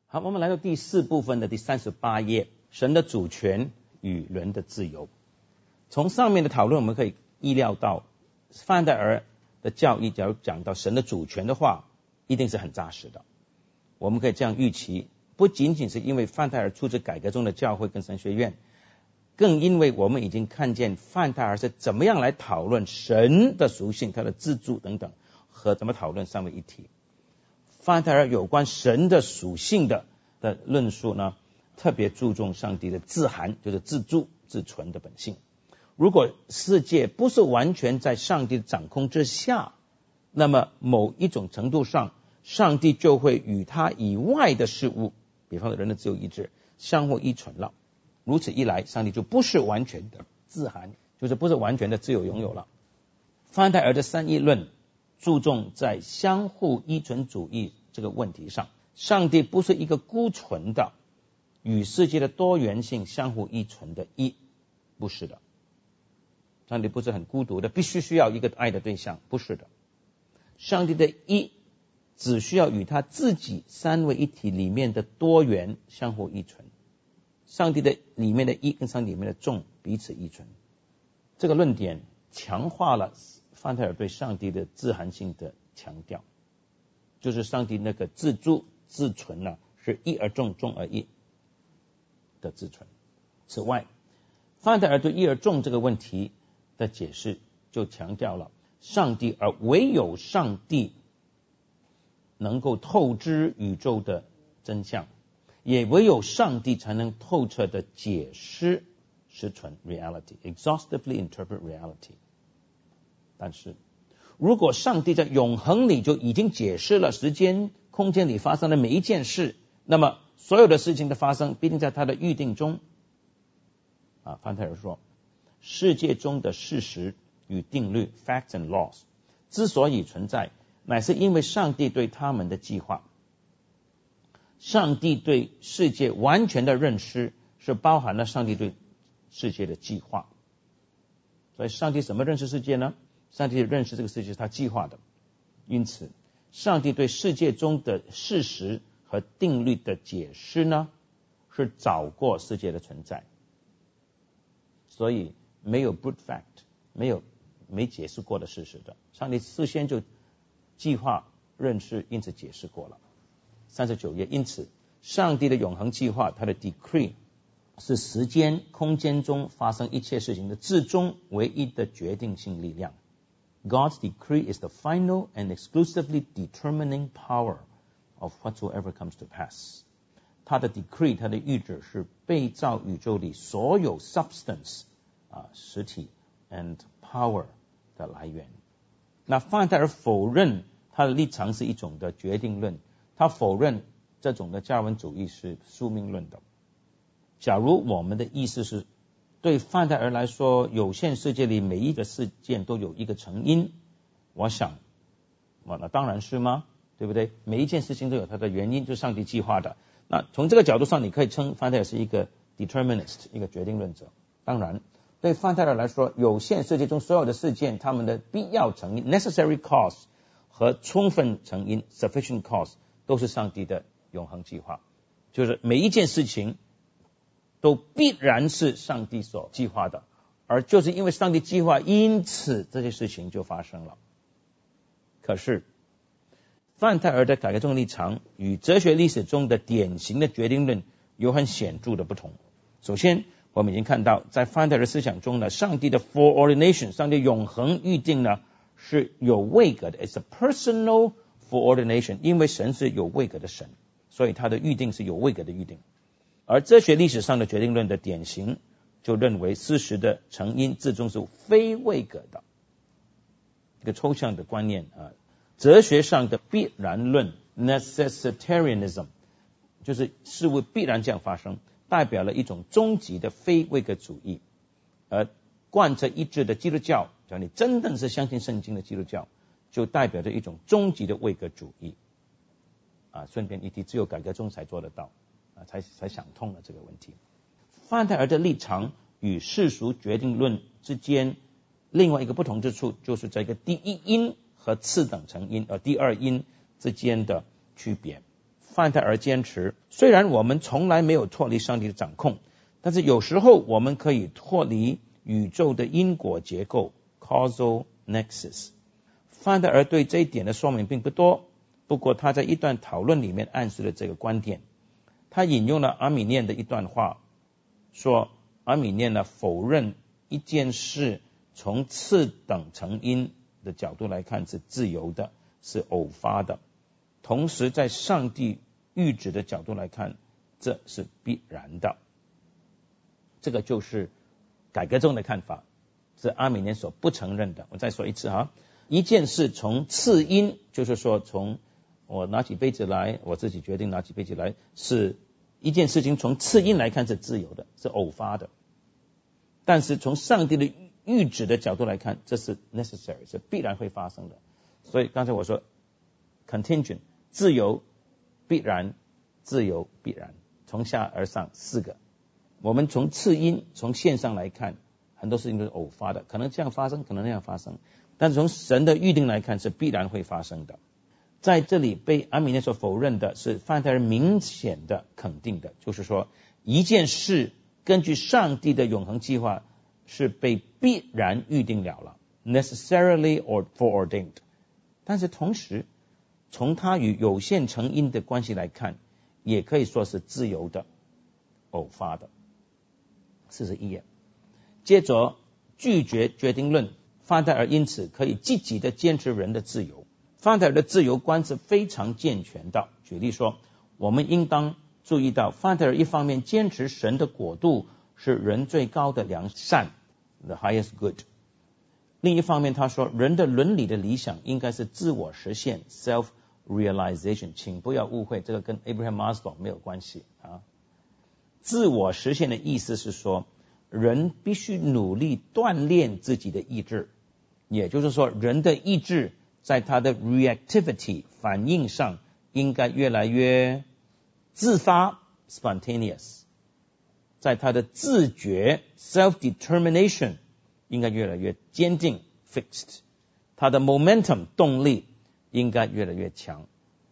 好，我们来到第4部分的第38页，神的主权与人的自由。从上面的讨论我们可以意料到，范戴尔的教义假如讲到神的主权的话，一定是很扎实的。我们可以这样预期，不仅仅是因为范戴尔出自改革中的教会跟神学院，更因为我们已经看见范戴尔是怎么样来讨论神的属性，他的自助等等，和怎么讨论三位一体。范戴尔有关神的属性的论述呢，特别注重上帝的自含，就是自助自存的本性。如果世界不是完全在上帝的掌控之下，那么某一种程度上，上帝就会与他以外的事物，比方说人的自由意志，相互依存了。如此一来，上帝就不是完全的自含，就是不是完全的自由拥有了。范戴尔的三义论注重在相互依存主义这个问题上，上帝不是一个孤存的，与世界的多元性相互依存的一，不是的。上帝不是很孤独的，必须需要一个爱的对象，不是的。上帝的一只需要与他自己三位一体里面的多元相互依存，上帝的里面的一跟上帝里面的众彼此依存。这个论点强化了范戴尔对上帝的自含性的强调，就是上帝那个自助自存呢，是一而众，众而一的自存。此外，范戴尔对一而众这个问题的解释就强调了上帝，而唯有上帝能够透知宇宙的真相，也唯有上帝才能透彻的解释实存 reality， exhaustively interpret reality。 但是如果上帝在永恒里就已经解释了时间空间里发生的每一件事，那么所有的事情的发生必定在他的预定中。范戴尔说，世界中的事实与定律 facts and laws 之所以存在，乃是因为上帝对他们的计划。上帝对世界完全的认识是包含了上帝对世界的计划。所以上帝怎么认识世界呢？上帝认识这个世界是他计划的。因此上帝对世界中的事实和定律的解释呢，是早过世界的存在。所以没有 brute fact， 没解释过的事实的，上帝事先就计划认识，因此解释过了。39页，因此上帝的永恒计划，他的 decree 是时间空间中发生一切事情的至终唯一的决定性力量。 God's decree is the final and exclusively determining power of whatsoever comes to pass。 他的 decree， 他的谕旨是被造宇宙里所有 substance实体 and power 的来源。那范戴尔否认他的立场是一种的决定论，他否认这种的加尔文主义是宿命论的。假如我们的意思是对范戴尔来说，有限世界里每一个事件都有一个成因，我想那当然是吗？对不对？每一件事情都有它的原因，就是上帝计划的。那从这个角度上，你可以称范戴尔是一个 determinist， 一个决定论者。当然对范戴尔来说，有限世界中所有的事件，他们的必要成因 necessary cause 和充分成因 sufficient cause 都是上帝的永恒计划，就是每一件事情都必然是上帝所计划的，而就是因为上帝计划，因此这些事情就发生了。可是范戴尔的改革中立场与哲学历史中的典型的决定论有很显著的不同。首先我们已经看到，在范戴尔思想中呢，上帝的 foreordination， 上帝永恒预定呢是有位格的， it's a personal foreordination， 因为神是有位格的神，所以他的预定是有位格的预定。而哲学历史上的决定论的典型就认为事实的成因至终是非位格的，一个抽象的观念哲学上的必然论 necessitarianism 就是事物必然这样发生，代表了一种终极的非位格主义。而贯彻一致的基督教，只要你真正是相信圣经的基督教，就代表着一种终极的位格主义。顺便一提，只有改革中才做得到，才想通了这个问题。范戴尔的立场与世俗决定论之间另外一个不同之处，就是这个第一因和次等成因第二因之间的区别。 范特尔坚持，虽然我们从来没有脱离上帝的掌控，但是有时候我们可以脱离宇宙的因果结构 causal nexus。 范特尔对这一点的说明并不多，不过他在一段讨论里面暗示了这个观点。他引用了阿米念的一段话，说阿米念呢否认一件事从次等成因的角度来看是自由的，是偶发的，同时在上帝预旨的角度来看，这是必然的。这个就是改革宗的看法，是阿米念所不承认的。我再说一次哈，一件事从次因，就是说从我拿起杯子来，我自己决定拿起杯子来，是一件事情从次因来看是自由的，是偶发的。但是从上帝的预旨的角度来看，这是 necessary， 是必然会发生的。所以刚才我说 contingent， 自由必然，自由必然，从下而上四个。我们从次因，从线上来看，很多事情都是偶发的，可能这样发生，可能那样发生，但是从神的预定来看是必然会发生的。在这里被阿米念所否认的是范特尔明显的肯定的，就是说一件事根据上帝的永恒计划是被必然预定了 necessarily or foreordained。 但是同时从它与有限成因的关系来看，也可以说是自由的，偶发的。41页，接着拒绝决定论，范特尔因此可以积极的坚持人的自由。范特尔的自由观是非常健全的。举例说，我们应当注意到范特尔一方面坚持神的国度是人最高的良善 the highest good， 另一方面他说人的伦理的理想应该是自我实现 self realization。 请不要误会，这个跟 Abraham Maslow 没有关系啊。自我实现的意思是说人必须努力锻炼自己的意志，也就是说人的意志在他的 reactivity 反应上应该越来越自发 spontaneous， 在他的自觉 self-determination 应该越来越坚定 fixed， 他的 momentum 动力应该越来越强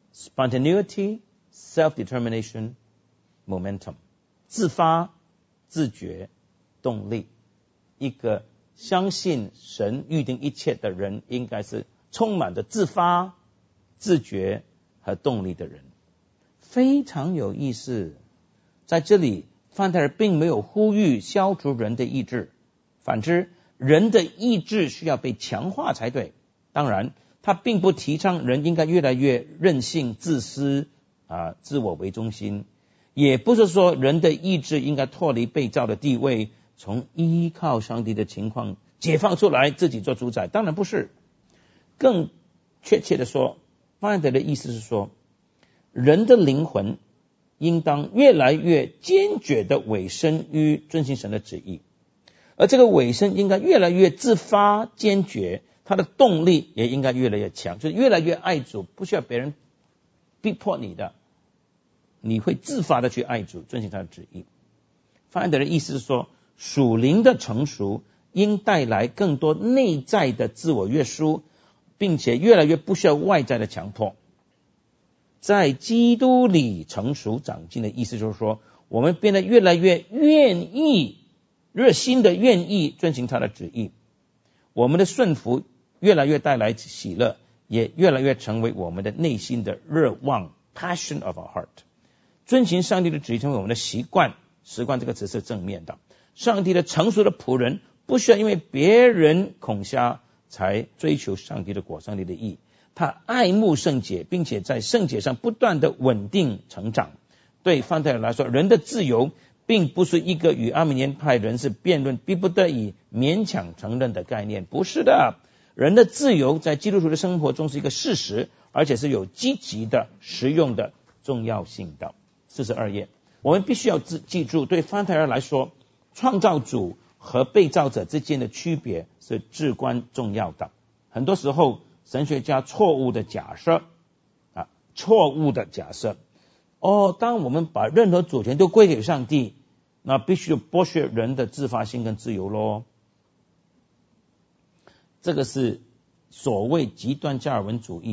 spontaneity self-determination momentum， 自发自觉动力。一个相信神预定一切的人应该是充满着自发自觉和动力的人。非常有意思，在这里范特尔并没有呼吁消除人的意志，反之人的意志需要被强化才对。当然他并不提倡人应该越来越任性自私自我为中心，也不是说人的意志应该脱离被造的地位，从依靠上帝的情况解放出来自己做主宰，当然不是。更确切的说，范特尔的意思是说人的灵魂应当越来越坚决的委身于遵行神的旨意，而这个委身应该越来越自发坚决，他的动力也应该越来越强，就是越来越爱主，不需要别人逼迫你的，你会自发的去爱主，遵行他的旨意。范特尔的意思是说属灵的成熟应带来更多内在的自我约束，并且越来越不需要外在的强迫。在基督里成熟长进的意思就是说，我们变得越来越愿意，热心的愿意遵行他的旨意，我们的顺服越来越带来喜乐，也越来越成为我们的内心的热望 passion of our heart。 遵行上帝的旨意成为我们的习惯，习惯这个词是正面的。上帝的成熟的仆人不需要因为别人恐吓才追求上帝的果，上帝的义，他爱慕圣洁，并且在圣洁上不断的稳定成长。对范特尔来说，人的自由并不是一个与阿米念派人士辩论逼不得已勉强承认的概念，不是的。人的自由在基督徒的生活中是一个事实，而且是有积极的实用的重要性的。42页，我们必须要记住，对范特尔来说，创造主和被造者之间的区别是至关重要的。很多时候神学家错误的假设当我们把任何主权都归给上帝，那必须剥削人的自发性跟自由咯。这个是所谓极端加尔文主义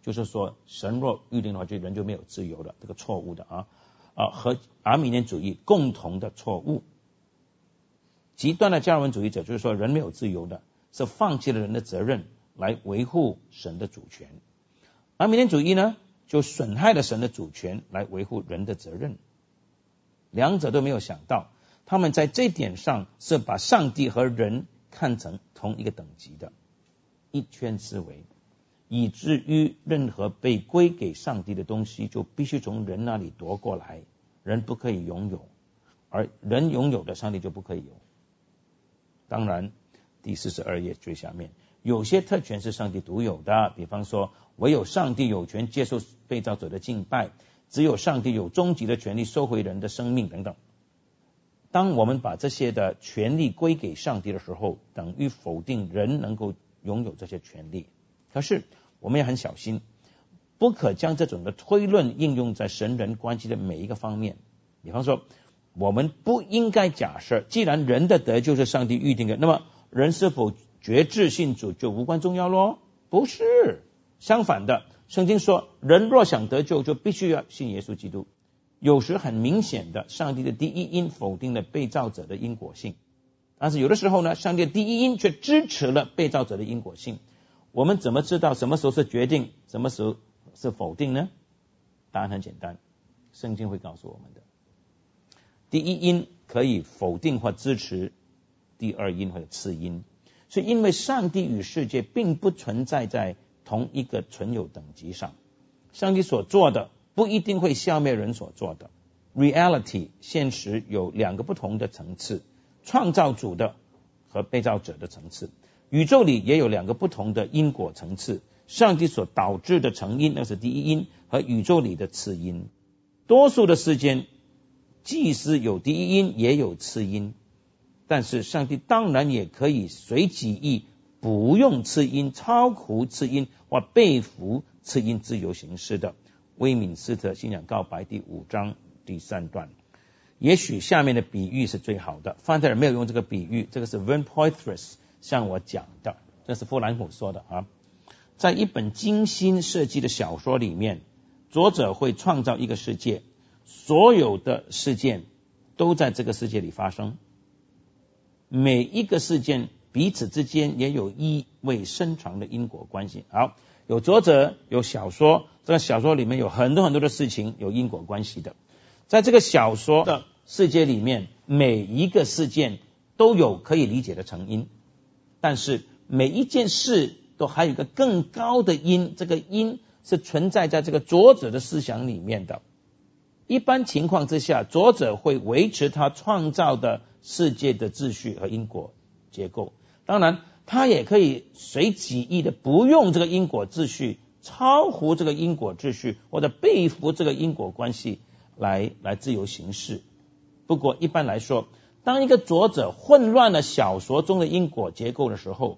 就是说神若预定的话，就人就没有自由了，这个错误的和阿米念主义共同的错误。极端的加尔文主义者就是说人没有自由的，是放弃了人的责任来维护神的主权。阿米念主义呢，就损害了神的主权来维护人的责任。两者都没有想到，他们在这点上是把上帝和人看成同一个等级的，一圈思维，以至于任何被归给上帝的东西就必须从人那里夺过来，人不可以拥有，而人拥有的上帝就不可以有。当然第42页最下面有些特权是上帝独有的，比方说唯有上帝有权接受被造者的敬拜，只有上帝有终极的权利收回人的生命等等。当我们把这些的权利归给上帝的时候，等于否定人能够拥有这些权利。可是我们也很小心，不可将这种的推论应用在神人关系的每一个方面。比方说我们不应该假设既然人的得救是上帝预定的，那么人是否决志信主就无关重要咯？不是，相反的，圣经说人若想得救就必须要信耶稣基督。有时很明显的，上帝的第一因否定了被造者的因果性，但是有的时候呢，上帝的第一因却支持了被造者的因果性。我们怎么知道什么时候是决定，什么时候是否定呢？答案很简单，圣经会告诉我们的。第一因可以否定或支持第二因或者次因，是因为上帝与世界并不存在在同一个存有等级上，上帝所做的不一定会消灭人所做的。 reality 现实有两个不同的层次，创造主的和被造者的层次。宇宙里也有两个不同的因果层次，上帝所导致的成因，那是第一因，和宇宙里的次因。多数的时间祭司有第一因也有次因，但是上帝当然也可以随己意不用次因，超乎次因或背负次因自由行事的。威敏斯特信仰告白第5章第3段。也许下面的比喻是最好的，范特尔没有用这个比喻，这个是 Vern Poythress 向我讲的，这是弗兰姆说的在一本精心设计的小说里面，作者会创造一个世界，所有的事件都在这个世界里发生，每一个事件彼此之间也有意味深长的因果关系。好，有作者有小说，这个小说里面有很多很多的事情有因果关系的。在这个小说的世界里面，每一个事件都有可以理解的成因，但是每一件事都还有一个更高的因，这个因是存在在这个作者的思想里面的。一般情况之下，作者会维持他创造的世界的秩序和因果结构，当然他也可以随己意的不用这个因果秩序，超乎这个因果秩序，或者背负这个因果关系来自由行事。不过一般来说，当一个作者混乱了小说中的因果结构的时候，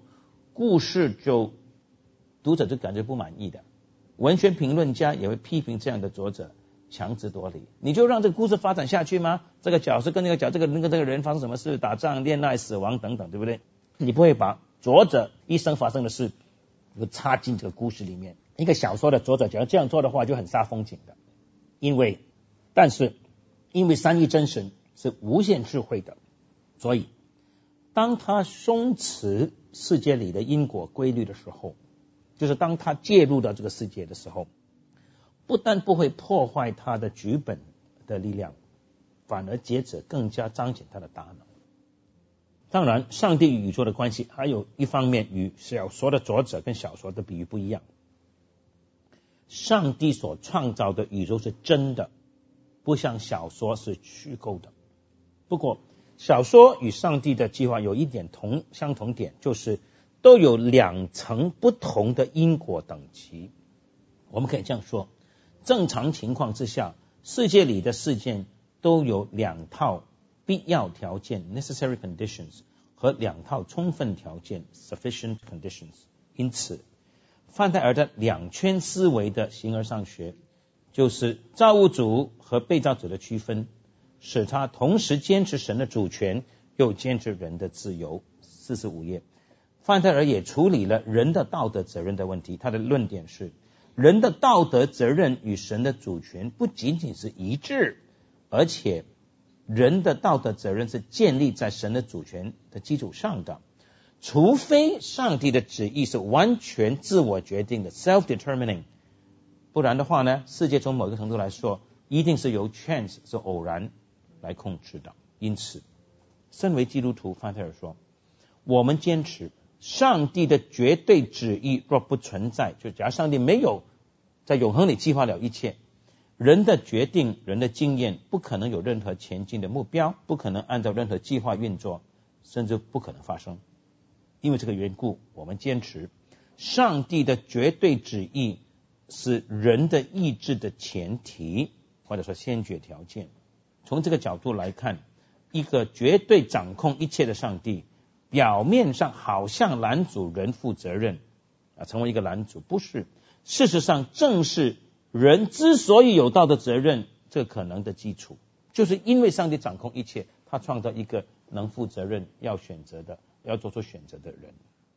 读者就感觉不满意的。文学评论家也会批评这样的作者强词夺理，你就让这个故事发展下去吗？这个角色跟那个角色，这个人跟这个人发生什么事，打仗、恋爱、死亡等等，对不对？你不会把作者一生发生的事插进这个故事里面。一个小说的作者假如这样做的话，就很煞风景的。但是因为三一真神是无限智慧的，所以当他松弛世界里的因果规律的时候，就是当他介入到这个世界的时候，不但不会破坏他的剧本的力量，反而借此更加彰显他的大脑。当然上帝与宇宙的关系还有一方面与小说的作者跟小说的比喻不一样。上帝所创造的宇宙是真的，不像小说是虚构的。不过小说与上帝的计划有一点相同点，就是都有2层不同的因果等级。我们可以这样说，正常情况之下，世界里的事件都有2套必要条件 necessary conditions 和2套充分条件 sufficient conditions。 因此范泰尔的2圈思维的形而上学，就是造物主和被造者的区分，使他同时坚持神的主权，又坚持人的自由。45页，范泰尔也处理了人的道德责任的问题。他的论点是， 人的道德责任与神的主权不仅仅是一致，而且人的道德责任是建立在神的主权的基础上的。除非上帝的旨意是完全自我决定的 self-determining， 不然的话呢，世界从某个程度来说一定是由 chance 是偶然来控制的。因此身为基督徒，范特尔说，我们坚持上帝的绝对旨意若不存在，就假如上帝没有在永恒里计划了一切，人的决定人的经验不可能有任何前进的目标，不可能按照任何计划运作，甚至不可能发生。因为这个缘故，我们坚持上帝的绝对旨意是人的意志的前提，或者说先决条件。从这个角度来看，一个绝对掌控一切的上帝，表面上好像拦阻人负责任成为一个拦阻，不是。事实上正是人之所以有道德责任这可能的基础，就是因为上帝掌控一切，他创造一个能负责任要选择的要做出选择的人。